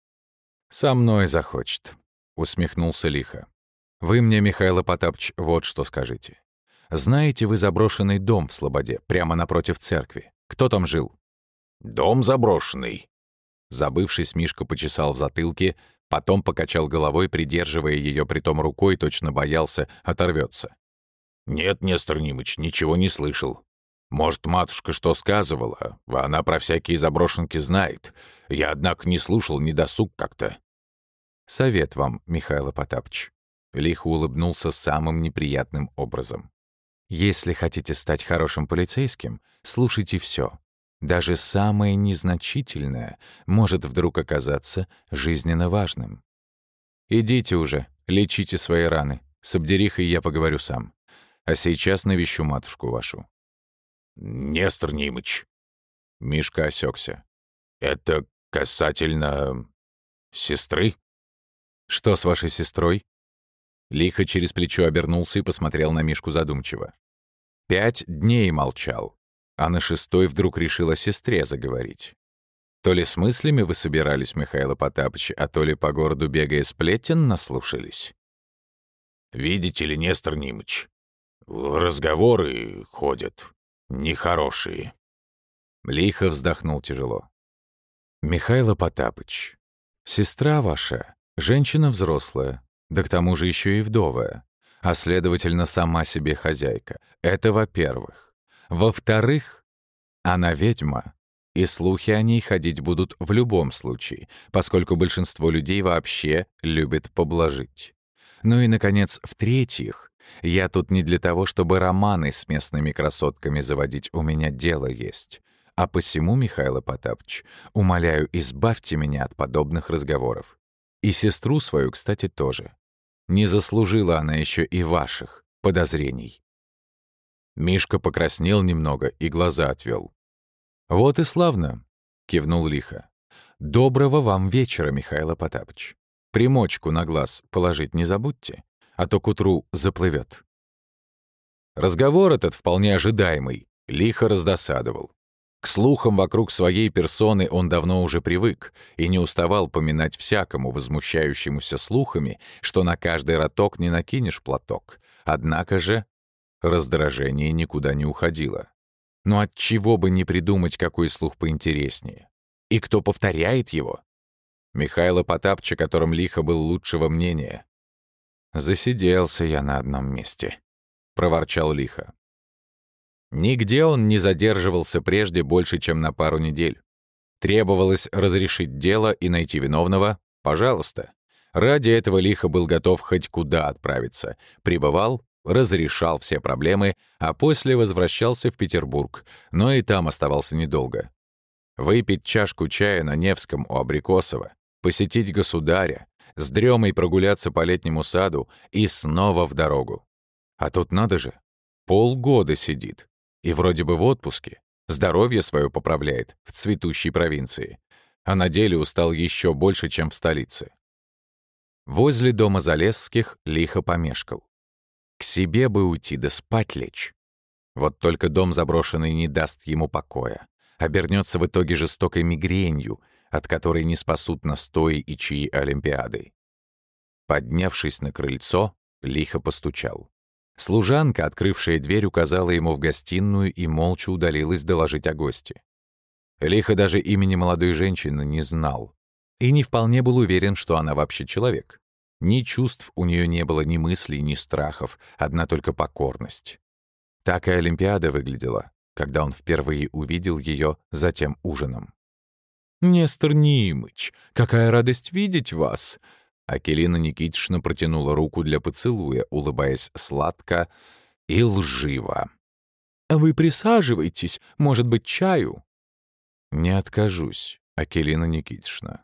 «Со мной захочет», — усмехнулся лихо. «Вы мне, Михаил Потапыч, вот что скажите. Знаете вы заброшенный дом в Слободе, прямо напротив церкви? Кто там жил?» «Дом заброшенный». Забывшись, Мишка почесал в затылке, потом покачал головой, придерживая ее притом рукой, точно боялся, оторвется. «Нет, Нестор Нимыч, ничего не слышал. Может, матушка что сказывала, а она про всякие заброшенки знает. Я, однако, не слушал, не досуг как-то». «Совет вам, Михаил Потапыч». Лихо улыбнулся самым неприятным образом. «Если хотите стать хорошим полицейским, слушайте все. Даже самое незначительное может вдруг оказаться жизненно важным. Идите уже, лечите свои раны. С Абдерихой я поговорю сам. А сейчас навещу матушку вашу». «Нестор Нимыч». Мишка осекся. «Это касательно сестры?» «Что с вашей сестрой?» Лихо через плечо обернулся и посмотрел на Мишку задумчиво. 5 дней молчал, а на 6-й вдруг решил о сестре заговорить. То ли с мыслями вы собирались, Михаил Потапыч, а то ли по городу бегая сплетен наслушались. «Видите ли, Нестор Нимыч, разговоры ходят нехорошие». Лихо вздохнул тяжело. «Михаил Потапыч, сестра ваша — женщина взрослая, да к тому же еще и вдовая, а следовательно, сама себе хозяйка. Это во-первых. Во-вторых, она ведьма, и слухи о ней ходить будут в любом случае, поскольку большинство людей вообще любит поблажить. Ну и, наконец, в-третьих, я тут не для того, чтобы романы с местными красотками заводить, у меня дело есть. А посему, Михаил Потапыч, умоляю, избавьте меня от подобных разговоров. И сестру свою, кстати, тоже. Не заслужила она еще и ваших подозрений. Мишка покраснел немного и глаза отвел. «Вот и славно», — кивнул лихо. «Доброго вам вечера, Михаил Потапыч. Примочку на глаз положить не забудьте, а то к утру заплывет». Разговор этот, вполне ожидаемый, лихо раздосадовал. К слухам вокруг своей персоны он давно уже привык и не уставал поминать всякому возмущающемуся слухами, что на каждый роток не накинешь платок. Однако же раздражение никуда не уходило. Но отчего бы не придумать, какой слух поинтереснее? И кто повторяет его? Михаила Потапыча, которым лихо был лучшего мнения. «Засиделся я на одном месте», — проворчал лихо. Нигде он не задерживался прежде больше, чем на пару недель. Требовалось разрешить дело и найти виновного — пожалуйста. Ради этого лихо был готов хоть куда отправиться. Прибывал, разрешал все проблемы, а после возвращался в Петербург, но и там оставался недолго. Выпить чашку чая на Невском у Абрикосова, посетить государя, с дремой прогуляться по летнему саду и снова в дорогу. А тут надо же, полгода сидит. И вроде бы в отпуске, здоровье свое поправляет в цветущей провинции, а на деле устал еще больше, чем в столице. Возле дома Залесских лихо помешкал. К себе бы уйти да спать лечь. Вот только дом заброшенный не даст ему покоя, обернется в итоге жестокой мигренью, от которой не спасут настои и чаи Олимпиады. Поднявшись на крыльцо, лихо постучал. Служанка, открывшая дверь, указала ему в гостиную и молча удалилась доложить о госте. Лихо даже имени молодой женщины не знал и не вполне был уверен, что она вообще человек. Ни чувств у нее не было, ни мыслей, ни страхов, одна только покорность. Так и Олимпиада выглядела, когда он впервые увидел ее за тем ужином. «Нестор Нимыч, какая радость видеть вас!» Акелина Никитична протянула руку для поцелуя, улыбаясь сладко и лживо. «Вы присаживайтесь, может быть, чаю?» «Не откажусь, Акелина Никитична».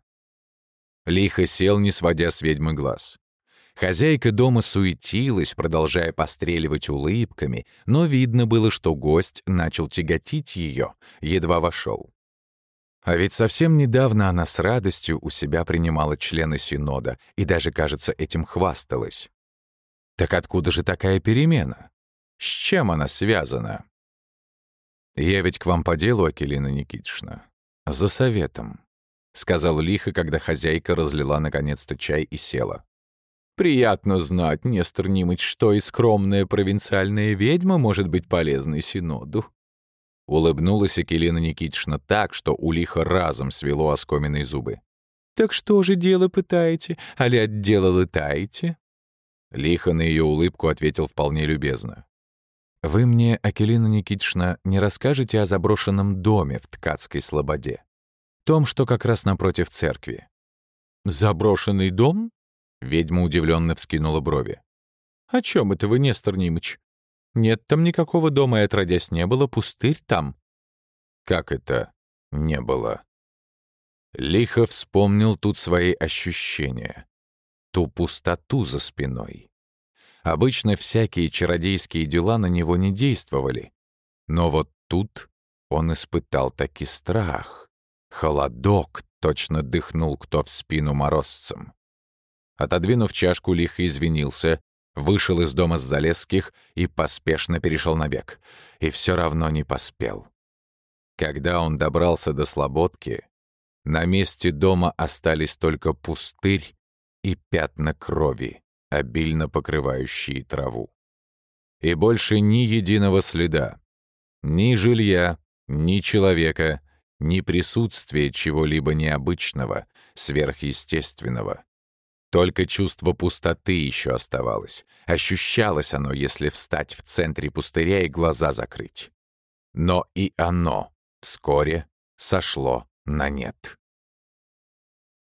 Лихо сел, не сводя с ведьмы глаз. Хозяйка дома суетилась, продолжая постреливать улыбками, но видно было, что гость начал тяготить ее, едва вошел. А ведь совсем недавно она с радостью у себя принимала члены Синода и даже, кажется, этим хвасталась. Так откуда же такая перемена? С чем она связана? «Я ведь к вам по делу, Акелина Никитична. За советом», — сказал лихо, когда хозяйка разлила наконец-то чай и села. «Приятно знать, Нестор Нимыч, что и скромная провинциальная ведьма может быть полезной Синоду». Улыбнулась Акелина Никитична так, что у лиха разом свело оскоменные зубы. «Так что же дело пытаете, али от дела лытаете?» Лихо на ее улыбку ответил вполне любезно. «Вы мне, Акелина Никитична, не расскажете о заброшенном доме в Ткацкой слободе? Том, что как раз напротив церкви». «Заброшенный дом?» Ведьма удивленно вскинула брови. «О чем это вы, Нестор Нимыч? Нет там никакого дома и отродясь не было, пустырь там». «Как это не было?» Лихо вспомнил тут свои ощущения. Ту пустоту за спиной. Обычно всякие чародейские дела на него не действовали. Но вот тут он испытал таки страх. Холодок точно дыхнул кто в спину морозцем. Отодвинув чашку, лихо извинился, вышел из дома с Залесских и поспешно перешел на бег. И все равно не поспел. Когда он добрался до Слободки, на месте дома остались только пустырь и пятна крови, обильно покрывающие траву. И больше ни единого следа. Ни жилья, ни человека, ни присутствия чего-либо необычного, сверхъестественного. Только чувство пустоты еще оставалось. Ощущалось оно, если встать в центре пустыря и глаза закрыть. Но и оно вскоре сошло на нет.